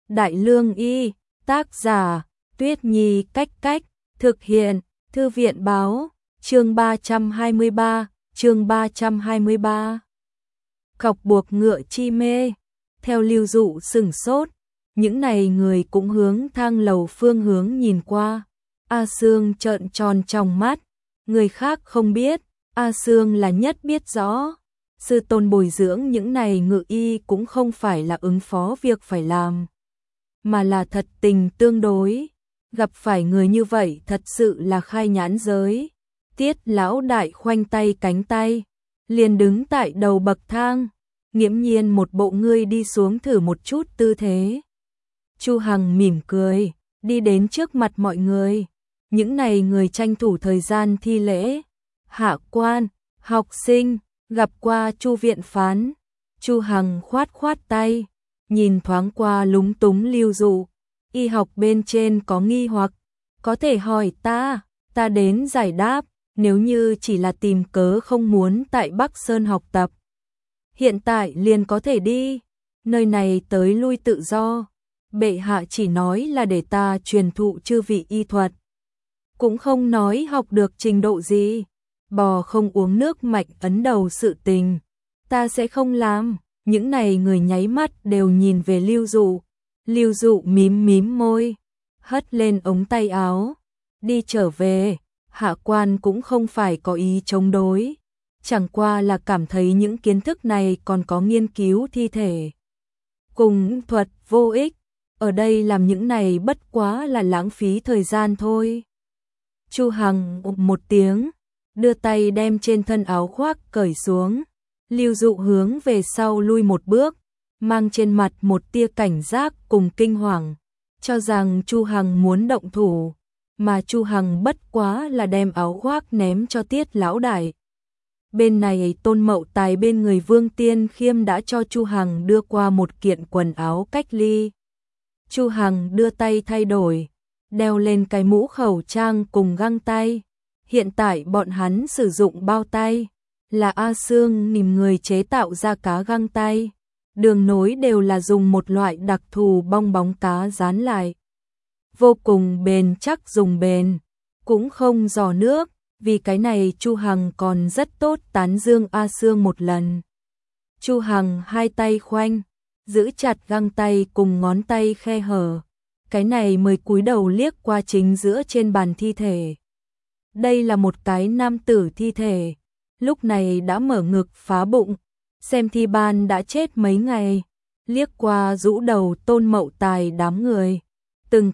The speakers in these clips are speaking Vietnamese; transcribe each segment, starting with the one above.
Đại Lương Y, tác giả, Tuyết Nhi Cách Cách, thực hiện, Thư viện Báo, chương 323. Cọc buộc ngựa chi mê. Theo Lưu Dụ sửng sốt, những này người cũng hướng thang lầu phương hướng nhìn qua. A Sương trợn tròn tròng mắt, người khác không biết, A Sương là nhất biết rõ. Sư tôn bồi dưỡng những này ngự y cũng không phải là ứng phó việc phải làm, mà là thật tình tương đối. Gặp phải người như vậy thật sự là khai nhãn giới. Tiết lão đại khoanh tay cánh tay, liền đứng tại đầu bậc thang, nghiễm nhiên một bộ ngươi đi xuống thử một chút tư thế. Chu Hằng mỉm cười, đi đến trước mặt mọi người. Những này người tranh thủ thời gian thi lễ. Hạ quan, học sinh, gặp qua Chu viện phán. Chu Hằng khoát khoát tay, nhìn thoáng qua lúng túng Lưu Dụ. Y học bên trên có nghi hoặc, có thể hỏi ta đến giải đáp. Nếu như chỉ là tìm cớ không muốn tại Bắc Sơn học tập, hiện tại liền có thể đi, nơi này tới lui tự do. Bệ hạ chỉ nói là để ta truyền thụ chư vị y thuật, cũng không nói học được trình độ gì. Bò không uống nước mạch ấn đầu sự tình, ta sẽ không làm. Những này người nháy mắt đều nhìn về Lưu Dụ. Lưu Dụ mím môi, hất lên ống tay áo, đi trở về. Hạ quan cũng không phải có ý chống đối, chẳng qua là cảm thấy những kiến thức này còn có nghiên cứu thi thể cùng thuật vô ích, ở đây làm những này bất quá là lãng phí thời gian thôi. Chu Hằng một tiếng, đưa tay đem trên thân áo khoác cởi xuống. Lưu Dụ hướng về sau lui một bước, mang trên mặt một tia cảnh giác cùng kinh hoàng, cho rằng Chu Hằng muốn động thủ, mà Chu Hằng bất quá là đem áo khoác ném cho Tiết lão đại. Bên này Tôn Mậu Tài bên người Vương Tiên Khiêm đã cho Chu Hằng đưa qua một kiện quần áo cách ly. Chu Hằng đưa tay thay đổi, đeo lên cái mũ khẩu trang cùng găng tay. Hiện tại bọn hắn sử dụng bao tay, là A Sương tìm người chế tạo ra cá găng tay. Đường nối đều là dùng một loại đặc thù bong bóng cá dán lại, vô cùng bền chắc, dùng bền, cũng không rò nước. Vì cái này Chu Hằng còn rất tốt tán dương A Sương một lần. Chu Hằng hai tay khoanh, giữ chặt găng tay cùng ngón tay khe hở. Cái này mới cúi đầu liếc qua chính giữa trên bàn thi thể. Đây là một cái nam tử thi thể, lúc này đã mở ngực phá bụng, xem thi ban đã chết mấy ngày. Liếc qua rũ đầu Tôn Mậu Tài đám người, từng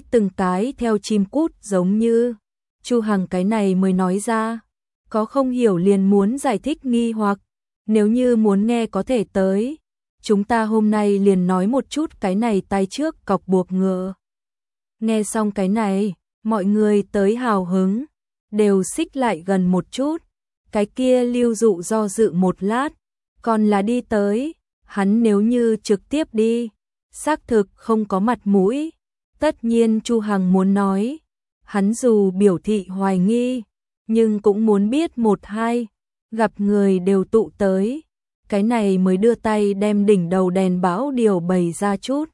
cái theo chim cút giống như. Chu Hằng cái này mới nói ra, có không hiểu liền muốn giải thích nghi hoặc, nếu như muốn nghe có thể tới. Chúng ta hôm nay liền nói một chút cái này tay trước cọc buộc ngựa. Nghe xong cái này, mọi người tới hào hứng, đều xích lại gần một chút. Cái kia Lưu Dụ do dự một lát, còn là đi tới. Hắn nếu như trực tiếp đi, xác thực không có mặt mũi. Tất nhiên Chu Hằng muốn nói, hắn dù biểu thị hoài nghi, nhưng cũng muốn biết một hai. Gặp người đều tụ tới, cái này mới đưa tay đem đỉnh đầu đèn bão điều bày ra chút.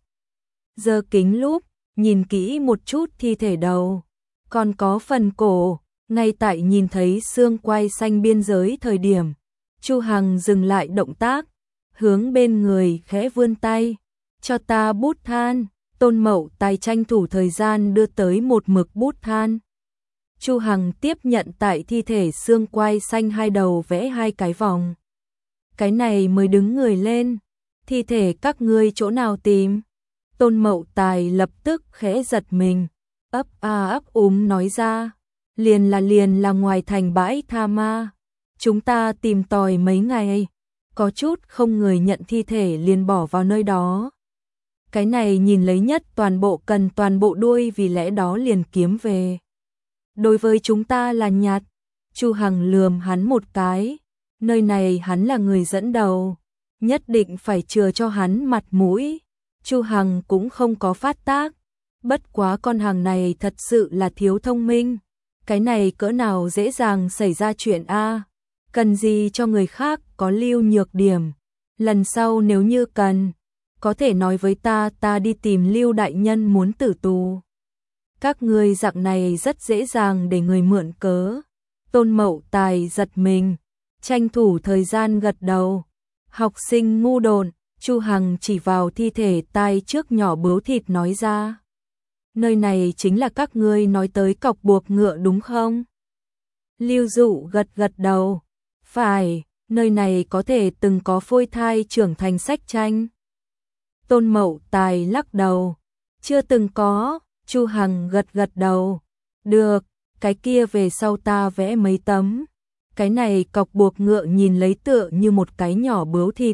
Giơ kính lúp, nhìn kỹ một chút thi thể đầu, còn có phần cổ. Ngay tại nhìn thấy xương quai xanh biên giới thời điểm, Chu Hằng dừng lại động tác, hướng bên người khẽ vươn tay, cho ta bút than. Tôn Mậu Tài tranh thủ thời gian đưa tới một mực bút than. Chu Hằng tiếp nhận tại thi thể xương quai xanh hai đầu vẽ hai cái vòng. Cái này mới đứng người lên. Thi thể các ngươi chỗ nào tìm? Tôn Mậu Tài lập tức khẽ giật mình, ấp nói ra, liền là ngoài thành bãi Tha Ma. Chúng ta tìm tòi mấy ngày, có chút không người nhận thi thể liền bỏ vào nơi đó. Cái này nhìn lấy nhất toàn bộ cần toàn bộ đuôi, vì lẽ đó liền kiếm về. Đối với chúng ta là nhạt. Chu Hằng lườm hắn một cái, nơi này hắn là người dẫn đầu, nhất định phải chừa cho hắn mặt mũi. Chu Hằng cũng không có phát tác, bất quá con hàng này thật sự là thiếu thông minh. Cái này cỡ nào dễ dàng xảy ra chuyện a? Cần gì cho người khác có lưu nhược điểm, lần sau nếu như cần, có thể nói với ta đi tìm Lưu đại nhân muốn tử tù. Các ngươi dạng này rất dễ dàng để người mượn cớ. Tôn Mậu Tài giật mình, tranh thủ thời gian gật đầu. Học sinh ngu đồn, Chu Hằng chỉ vào thi thể tai trước nhỏ bướu thịt nói ra. Nơi này chính là các ngươi nói tới cọc buộc ngựa đúng không? Lưu Dụ gật gật đầu. Phải, nơi này có thể từng có phôi thai trưởng thành sách tranh. Tôn Mậu Tài lắc đầu. Chưa từng có. Chu Hằng gật gật đầu. Được, cái kia về sau ta vẽ mấy tấm. Cái này cọc buộc ngựa nhìn lấy tựa như một cái nhỏ bướu thịt.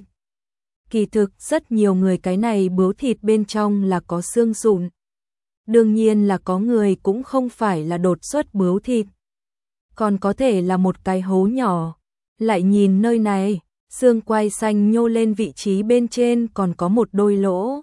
Kỳ thực rất nhiều người cái này bướu thịt bên trong là có xương sụn. Đương nhiên là có người cũng không phải là đột xuất bướu thịt. Còn có thể là một cái hố nhỏ. Lại nhìn nơi này, xương quai xanh nhô lên vị trí bên trên còn có một đôi lỗ.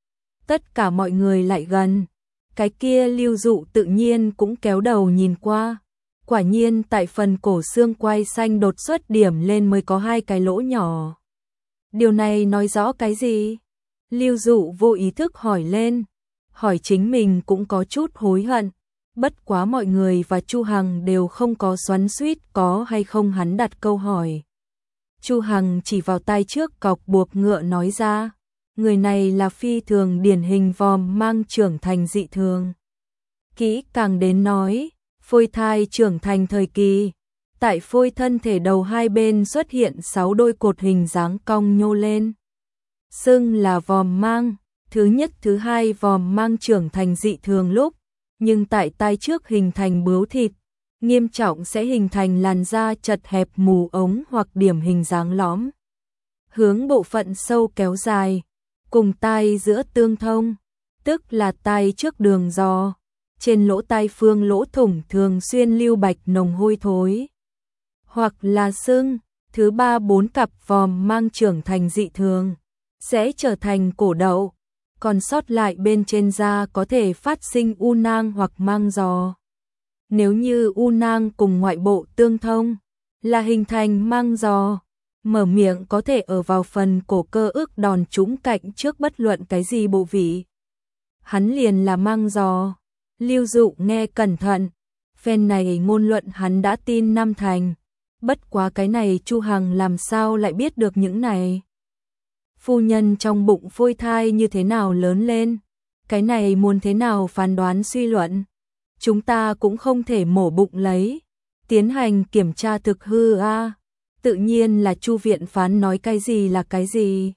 Tất cả mọi người lại gần. Cái kia Lưu Dụ tự nhiên cũng kéo đầu nhìn qua. Quả nhiên tại phần cổ xương quai xanh đột xuất điểm lên mới có 2 cái lỗ nhỏ. Điều này nói rõ cái gì? Lưu Dụ vô ý thức hỏi lên. Hỏi chính mình cũng có chút hối hận. Bất quá mọi người và Chu Hằng đều không có xoắn xuýt có hay không hắn đặt câu hỏi. Chu Hằng chỉ vào tay trước cọc buộc ngựa nói ra. Người này là phi thường điển hình vòm mang trưởng thành dị thường. Kỹ càng đến nói, phôi thai trưởng thành thời kỳ. Tại phôi thân thể đầu hai bên xuất hiện 6 đôi cột hình dáng cong nhô lên. Xưng là vòm mang, thứ nhất thứ hai vòm mang trưởng thành dị thường lúc. Nhưng tại tai trước hình thành bướu thịt, nghiêm trọng sẽ hình thành làn da chật hẹp mù ống hoặc điểm hình dáng lõm. Hướng bộ phận sâu kéo dài, cùng tai giữa tương thông, tức là tai trước đường giò. Trên lỗ tai phương lỗ thủng thường xuyên lưu bạch nồng hôi thối. Hoặc là sưng, thứ 3-4 cặp vòm mang trưởng thành dị thường, sẽ trở thành cổ đậu. Còn sót lại bên trên da có thể phát sinh u nang hoặc mang giò. Nếu như u nang cùng ngoại bộ tương thông, là hình thành mang giò, mở miệng có thể ở vào phần cổ cơ ức đòn trúng cạnh trước bất luận cái gì bộ vị. Hắn liền là mang giò. Lưu Dụ nghe cẩn thận, phen này ngôn luận hắn đã tin 5 thành. Bất quá cái này Chu Hằng làm sao lại biết được những này? Phu nhân trong bụng phôi thai như thế nào lớn lên? Cái này muốn thế nào phán đoán suy luận? Chúng ta cũng không thể mổ bụng lấy, tiến hành kiểm tra thực hư a. Tự nhiên là Chu viện phán nói cái gì là cái gì.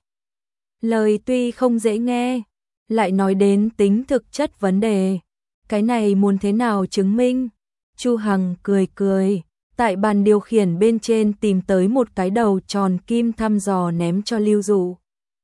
Lời tuy không dễ nghe, lại nói đến tính thực chất vấn đề. Cái này muốn thế nào chứng minh? Chu Hằng cười cười, tại bàn điều khiển bên trên tìm tới một cái đầu tròn kim thăm dò ném cho Lưu Dụ.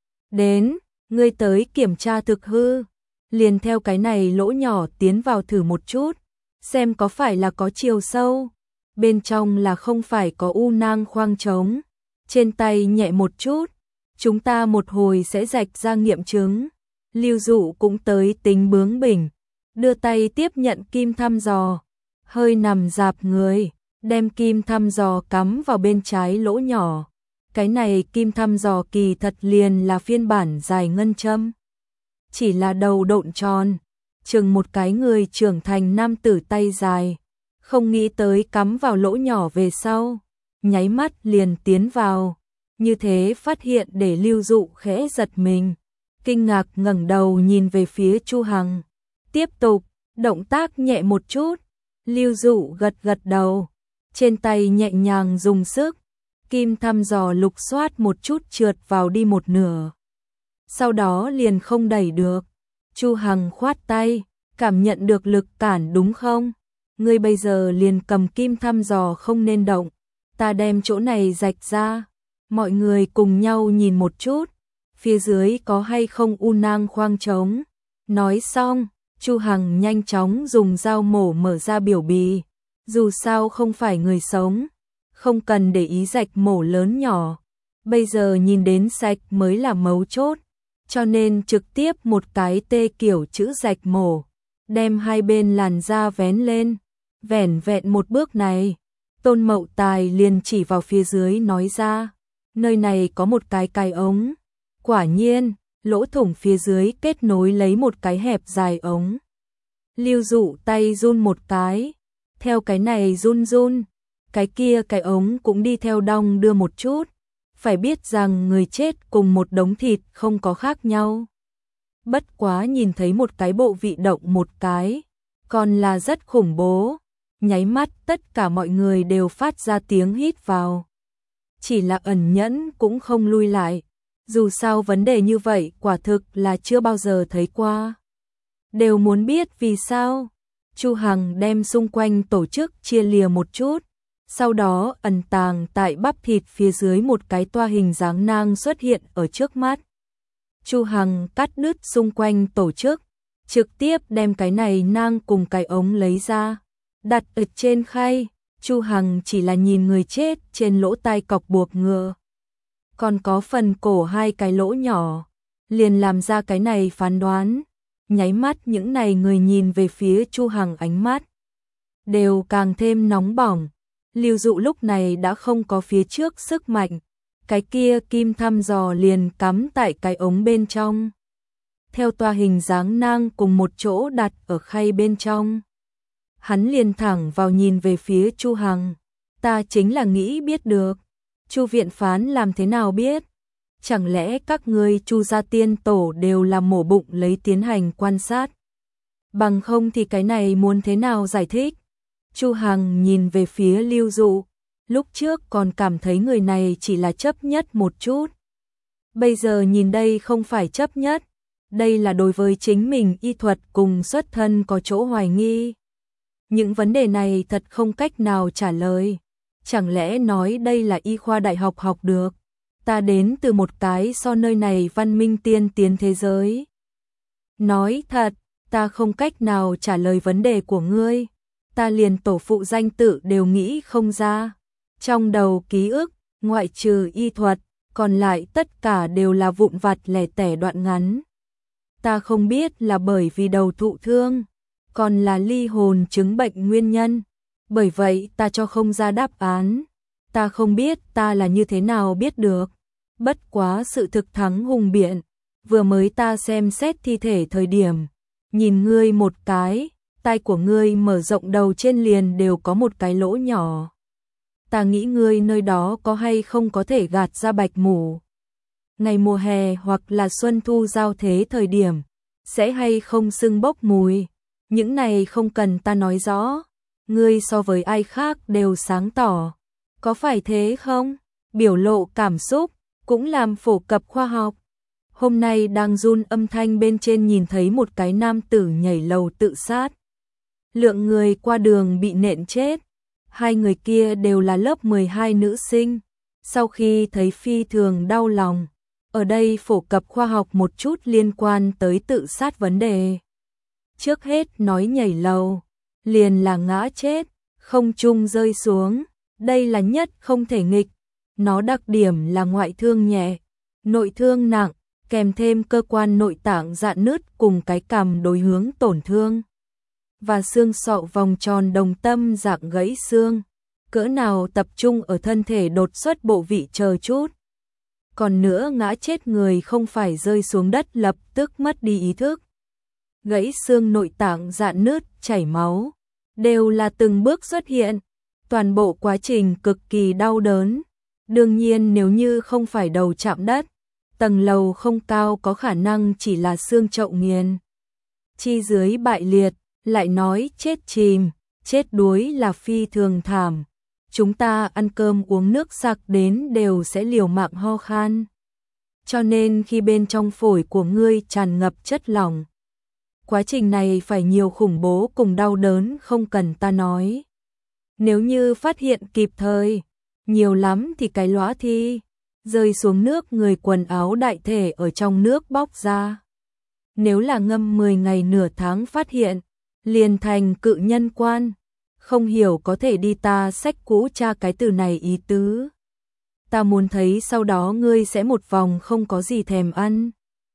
Đến, ngươi tới kiểm tra thực hư, liền theo cái này lỗ nhỏ tiến vào thử một chút, xem có phải là có chiều sâu, bên trong là không phải có u nang khoang trống, trên tay nhẹ một chút, chúng ta một hồi sẽ rạch ra nghiệm chứng. Lưu Dụ cũng tới tính bướng bỉnh, đưa tay tiếp nhận kim thăm dò, hơi nằm dạp người, đem kim thăm dò cắm vào bên trái lỗ nhỏ. Cái này kim thăm dò kỳ thật liền là phiên bản dài ngân châm. Chỉ là đầu độn tròn, chừng một cái người trưởng thành nam tử tay dài, không nghĩ tới cắm vào lỗ nhỏ về sau, nháy mắt liền tiến vào. Như thế phát hiện để Lưu Dụ khẽ giật mình, kinh ngạc ngẩng đầu nhìn về phía Chu Hằng. Tiếp tục, động tác nhẹ một chút, Lưu Dụ gật gật đầu, trên tay nhẹ nhàng dùng sức, kim thăm dò lục xoát một chút trượt vào đi một nửa. Sau đó liền không đẩy được. Chu Hằng khoát tay, cảm nhận được lực cản đúng không? Ngươi bây giờ liền cầm kim thăm dò không nên động, ta đem chỗ này rạch ra. Mọi người cùng nhau nhìn một chút, phía dưới có hay không u nang khoang trống. Nói xong, Chu Hằng nhanh chóng dùng dao mổ mở ra biểu bì, dù sao không phải người sống, không cần để ý rạch mổ lớn nhỏ, bây giờ nhìn đến sạch mới là mấu chốt, cho nên trực tiếp một cái tê kiểu chữ rạch mổ, đem hai bên làn da vén lên, vẻn vẹn một bước này, Tôn Mậu Tài liền chỉ vào phía dưới nói ra, nơi này có một cái ống, quả nhiên, lỗ thủng phía dưới kết nối lấy một cái hẹp dài ống. Lưu Dụ tay run một cái, theo cái này run run, cái kia cái ống cũng đi theo đong đưa một chút. Phải biết rằng người chết cùng một đống thịt không có khác nhau. Bất quá nhìn thấy một cái bộ vị động một cái, còn là rất khủng bố. Nháy mắt tất cả mọi người đều phát ra tiếng hít vào. Chỉ là ẩn nhẫn cũng không lui lại. Dù sao vấn đề như vậy quả thực là chưa bao giờ thấy qua. Đều muốn biết vì sao. Chu Hằng đem xung quanh tổ chức chia lìa một chút. Sau đó ẩn tàng tại bắp thịt phía dưới một cái toa hình dáng nang xuất hiện ở trước mắt. Chu Hằng cắt đứt xung quanh tổ chức, trực tiếp đem cái này nang cùng cái ống lấy ra, đặt ở trên khay. Chu Hằng chỉ là nhìn người chết trên lỗ tai cọc buộc ngựa, còn có phần cổ hai cái lỗ nhỏ, liền làm ra cái này phán đoán. Nháy mắt những này người nhìn về phía Chu Hằng ánh mắt đều càng thêm nóng bỏng. Lưu Dụ lúc này đã không có phía trước sức mạnh, cái kia kim thăm dò liền cắm tại cái ống bên trong. Theo toa hình dáng nang cùng một chỗ đặt ở khay bên trong. Hắn liền thẳng vào nhìn về phía Chu Hằng. Ta chính là nghĩ biết được. Chu viện phán làm thế nào biết? Chẳng lẽ các ngươi Chu gia tiên tổ đều là mổ bụng lấy tiến hành quan sát? Bằng không thì cái này muốn thế nào giải thích? Chu Hằng nhìn về phía Lưu Dụ, lúc trước còn cảm thấy người này chỉ là chấp nhất một chút. Bây giờ nhìn đây không phải chấp nhất, đây là đối với chính mình y thuật cùng xuất thân có chỗ hoài nghi. Những vấn đề này thật không cách nào trả lời. Chẳng lẽ nói đây là y khoa đại học học được? Ta đến từ một cái so nơi này văn minh tiên tiến thế giới. Nói thật, ta không cách nào trả lời vấn đề của ngươi. Ta liền tổ phụ danh tự đều nghĩ không ra. Trong đầu ký ức, ngoại trừ y thuật, còn lại tất cả đều là vụn vặt lẻ tẻ đoạn ngắn. Ta không biết là bởi vì đầu thụ thương, còn là ly hồn chứng bệnh nguyên nhân. Bởi vậy ta cho không ra đáp án. Ta không biết ta là như thế nào biết được. Bất quá sự thực thắng hùng biện. Vừa mới ta xem xét thi thể thời điểm, nhìn ngươi một cái, tai của ngươi mở rộng đầu trên liền đều có một cái lỗ nhỏ. Ta nghĩ ngươi nơi đó có hay không có thể gạt ra bạch mủ. Ngày mùa hè hoặc là xuân thu giao thế thời điểm, sẽ hay không sưng bốc mùi. Những này không cần ta nói rõ. Ngươi so với ai khác đều sáng tỏ. Có phải thế không? Biểu lộ cảm xúc, cũng làm phổ cập khoa học. Hôm nay đang run âm thanh bên trên nhìn thấy một cái nam tử nhảy lầu tự sát. Lượng người qua đường bị nện chết. Hai người kia đều là lớp 12 nữ sinh. Sau khi thấy phi thường đau lòng. Ở đây phổ cập khoa học một chút liên quan tới tự sát vấn đề. Trước hết nói nhảy lầu, liền là ngã chết, không trung rơi xuống. Đây là nhất không thể nghịch. Nó đặc điểm là ngoại thương nhẹ, nội thương nặng, kèm thêm cơ quan nội tạng rạn nứt cùng cái cằm đối hướng tổn thương. Và xương sọ vòng tròn đồng tâm dạng gãy xương. Cỡ nào tập trung ở thân thể đột xuất bộ vị chờ chút. Còn nữa ngã chết người không phải rơi xuống đất lập tức mất đi ý thức. Gãy xương nội tạng rạn nứt, chảy máu, đều là từng bước xuất hiện. Toàn bộ quá trình cực kỳ đau đớn. Đương nhiên nếu như không phải đầu chạm đất, tầng lầu không cao có khả năng chỉ là xương chậu nghiền. Chi dưới bại liệt, lại nói chết chìm, chết đuối là phi thường thảm. Chúng ta ăn cơm uống nước sặc đến đều sẽ liều mạng ho khan. Cho nên khi bên trong phổi của ngươi tràn ngập chất lỏng, quá trình này phải nhiều khủng bố cùng đau đớn không cần ta nói. Nếu như phát hiện kịp thời, nhiều lắm thì cái lóa thi, rơi xuống nước người quần áo đại thể ở trong nước bóc ra. Nếu là ngâm 10 ngày nửa tháng phát hiện, liền thành cự nhân quan. Không hiểu có thể đi ta sách cũ tra cái từ này ý tứ. Ta muốn thấy sau đó ngươi sẽ một vòng không có gì thèm ăn.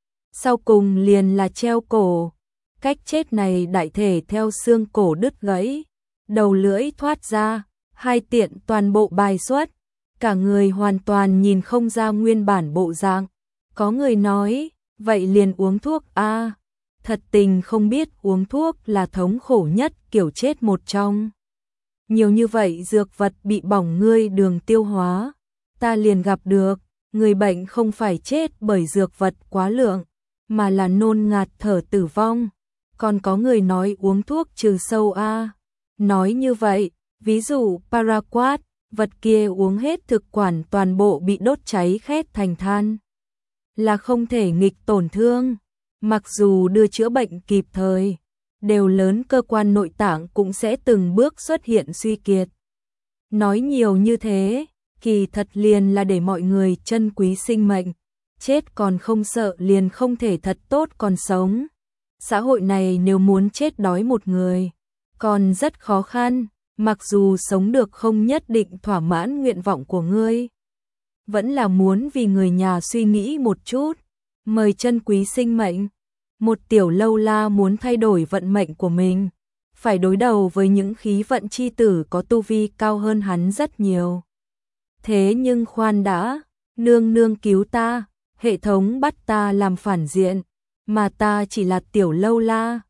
Sau cùng liền là treo cổ. Cách chết này đại thể theo xương cổ đứt gãy, đầu lưỡi thoát ra, hai tiện toàn bộ bài xuất, cả người hoàn toàn nhìn không ra nguyên bản bộ dạng. Có người nói, Vậy liền uống thuốc a. Thật tình không biết uống thuốc là thống khổ nhất kiểu chết một trong. Nhiều như vậy dược vật bị bỏng ngươi đường tiêu hóa, ta liền gặp được, người bệnh không phải chết bởi dược vật quá lượng, mà là nôn ngạt thở tử vong. Còn có người nói uống thuốc trừ sâu a. Nói như vậy, ví dụ paraquat, vật kia uống hết thực quản toàn bộ bị đốt cháy khét thành than. Là không thể nghịch tổn thương, mặc dù đưa chữa bệnh kịp thời, đều lớn cơ quan nội tạng cũng sẽ từng bước xuất hiện suy kiệt. Nói nhiều như thế, kỳ thật liền là để mọi người trân quý sinh mệnh, chết còn không sợ liền không thể thật tốt còn sống. Xã hội này nếu muốn chết đói một người, còn rất khó khăn, mặc dù sống được không nhất định thỏa mãn nguyện vọng của ngươi. Vẫn là muốn vì người nhà suy nghĩ một chút, mời trân quý sinh mệnh. Một tiểu lâu la muốn thay đổi vận mệnh của mình, phải đối đầu với những khí vận chi tử có tu vi cao hơn hắn rất nhiều. Thế nhưng khoan đã, nương nương cứu ta, hệ thống bắt ta làm phản diện, mà ta chỉ là tiểu lâu la,